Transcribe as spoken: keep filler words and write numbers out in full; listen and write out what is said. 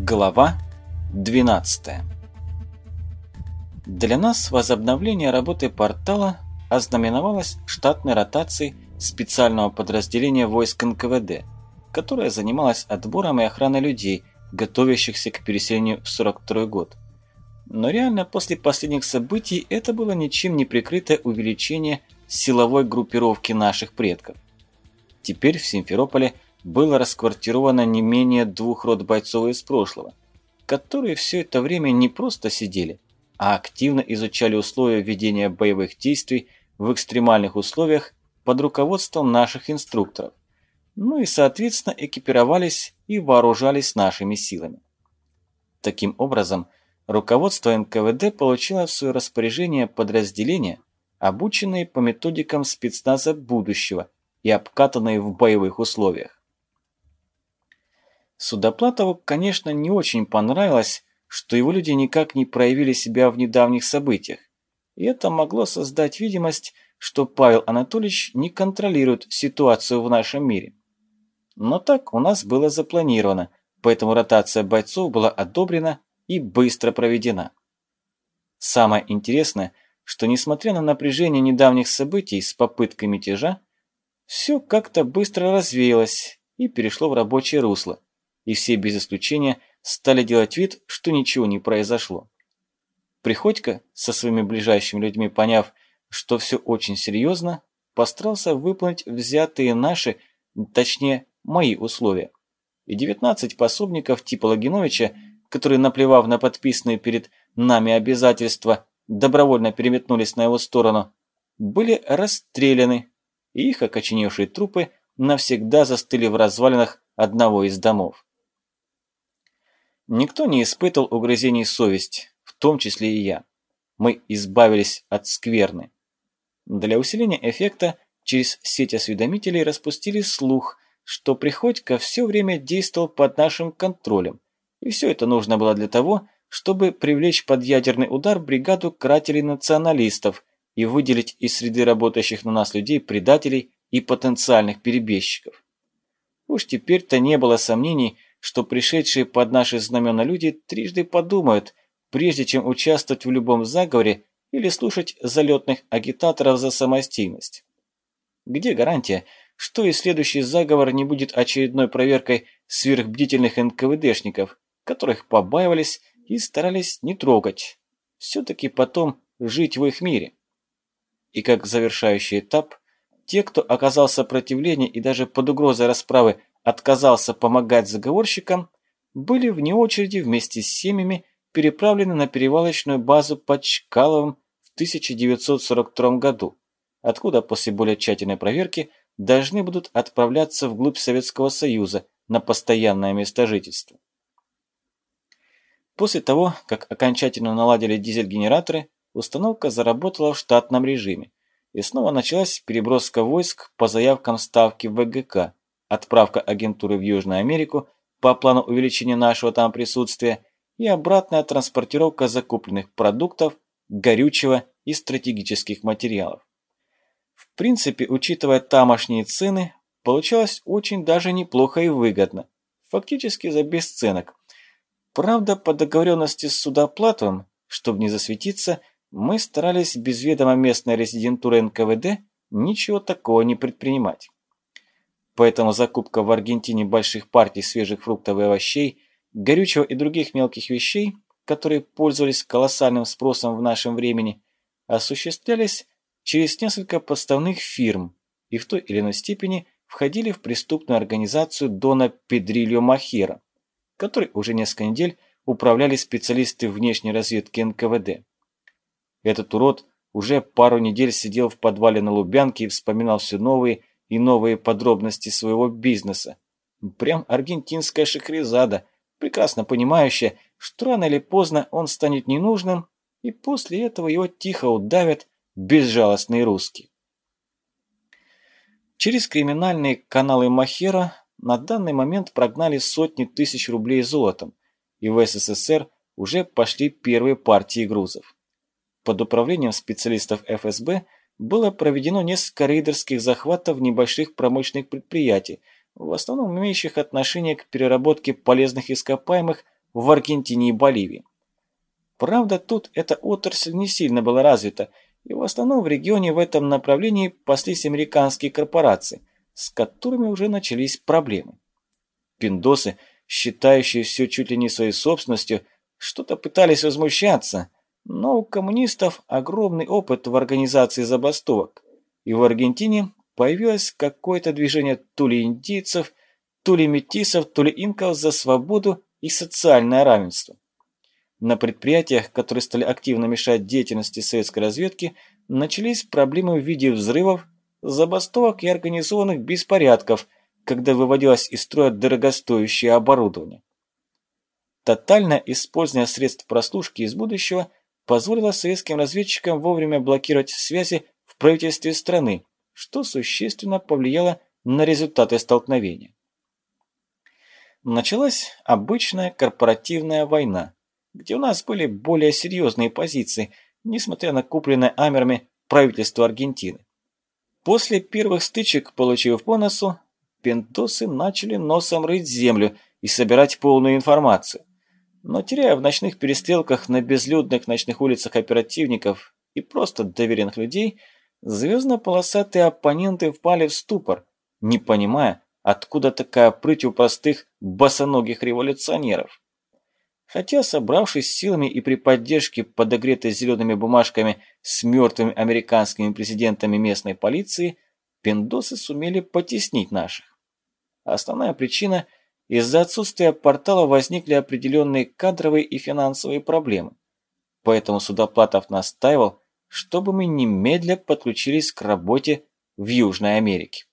Глава двенадцатая. Для нас возобновление работы портала ознаменовалось штатной ротацией специального подразделения войск эн ка вэ дэ, которое занималось отбором и охраной людей, готовящихся к переселению в сорок второй год. Но реально после последних событий это было ничем не прикрытое увеличение силовой группировки наших предков. Теперь в Симферополе было расквартировано не менее двух рот бойцов из прошлого, которые все это время не просто сидели, а активно изучали условия ведения боевых действий в экстремальных условиях под руководством наших инструкторов, ну и соответственно экипировались и вооружались нашими силами. Таким образом, руководство эн ка вэ дэ получило в свое распоряжение подразделения, обученные по методикам спецназа будущего и обкатанные в боевых условиях. Судоплатову, конечно, не очень понравилось, что его люди никак не проявили себя в недавних событиях, и это могло создать видимость, что Павел Анатольевич не контролирует ситуацию в нашем мире. Но так у нас было запланировано, поэтому ротация бойцов была одобрена и быстро проведена. Самое интересное, что несмотря на напряжение недавних событий с попыткой мятежа, все как-то быстро развеялось и перешло в рабочее русло, и все без исключения стали делать вид, что ничего не произошло. Приходько, со своими ближайшими людьми поняв, что все очень серьезно, постарался выполнить взятые наши, точнее, мои условия. И девятнадцать пособников типа Логиновича, которые, наплевав на подписанные перед нами обязательства, добровольно переметнулись на его сторону, были расстреляны, и их окоченевшие трупы навсегда застыли в развалинах одного из домов. Никто не испытывал угрызений совести, в том числе и я. Мы избавились от скверны. Для усиления эффекта через сеть осведомителей распустили слух, что Приходько все время действовал под нашим контролем, и все это нужно было для того, чтобы привлечь под ядерный удар бригаду карателей-националистов и выделить из среды работающих на нас людей предателей и потенциальных перебежчиков. Уж теперь-то не было сомнений, что пришедшие под наши знамена люди трижды подумают, прежде чем участвовать в любом заговоре или слушать залетных агитаторов за самостийность. Где гарантия, что и следующий заговор не будет очередной проверкой сверхбдительных эн ка вэ дэшников, которых побаивались и старались не трогать, все-таки потом жить в их мире. И как завершающий этап, те, кто оказал сопротивление и даже под угрозой расправы отказался помогать заговорщикам, были вне очереди вместе с семьями переправлены на перевалочную базу под Чкаловым в тысяча девятьсот сорок втором году, откуда после более тщательной проверки должны будут отправляться вглубь Советского Союза на постоянное место жительства. После того, как окончательно наладили дизель-генераторы, установка заработала в штатном режиме, и снова началась переброска войск по заявкам ставки вэ гэ ка, отправка агентуры в Южную Америку по плану увеличения нашего там присутствия и обратная транспортировка закупленных продуктов, горючего и стратегических материалов. В принципе, учитывая тамошние цены, получалось очень даже неплохо и выгодно, фактически за бесценок. Правда, по договоренности с Судоплатовым, чтобы не засветиться, мы старались без ведома местной резидентуры эн ка вэ дэ ничего такого не предпринимать. Поэтому закупка в Аргентине больших партий свежих фруктов и овощей, горючего и других мелких вещей, которые пользовались колоссальным спросом в нашем времени, осуществлялись через несколько подставных фирм и в той или иной степени входили в преступную организацию Дона Педрильо Махера, которой уже несколько недель управляли специалисты внешней разведки эн ка вэ дэ. Этот урод уже пару недель сидел в подвале на Лубянке и вспоминал все новые и новые подробности своего бизнеса. Прям аргентинская Шахрезада, прекрасно понимающая, что рано или поздно он станет ненужным, и после этого его тихо удавят безжалостные русские. Через криминальные каналы Махера на данный момент прогнали сотни тысяч рублей золотом, и в эс эс эс эр уже пошли первые партии грузов. Под управлением специалистов эф эс бэ было проведено несколько рейдерских захватов небольших промышленных предприятий, в основном имеющих отношение к переработке полезных ископаемых в Аргентине и Боливии. Правда, тут эта отрасль не сильно была развита, и в основном в регионе в этом направлении паслись американские корпорации, с которыми уже начались проблемы. Пиндосы, считающие все чуть ли не своей собственностью, что-то пытались возмущаться, но у коммунистов огромный опыт в организации забастовок, и в Аргентине появилось какое-то движение то ли индейцев, то ли метисов, то ли инков за свободу и социальное равенство. На предприятиях, которые стали активно мешать деятельности советской разведки, начались проблемы в виде взрывов, забастовок и организованных беспорядков, когда выводилось из строя дорогостоящее оборудование. Тотальное использование средств прослушки из будущего позволило советским разведчикам вовремя блокировать связи в правительстве страны, что существенно повлияло на результаты столкновения. Началась обычная корпоративная война, где у нас были более серьезные позиции, несмотря на купленное Амерами правительство Аргентины. После первых стычек, получив по носу, пиндосы начали носом рыть землю и собирать полную информацию. Но теряя в ночных перестрелках на безлюдных ночных улицах оперативников и просто доверенных людей, звездно-полосатые оппоненты впали в ступор, не понимая, откуда такая прыть у простых босоногих революционеров. Хотя, собравшись силами и при поддержке подогретой зелеными бумажками с мертвыми американскими президентами местной полиции, пиндосы сумели потеснить наших. Основная причина – из-за отсутствия портала возникли определенные кадровые и финансовые проблемы. Поэтому Судоплатов настаивал, чтобы мы немедля подключились к работе в Южной Америке.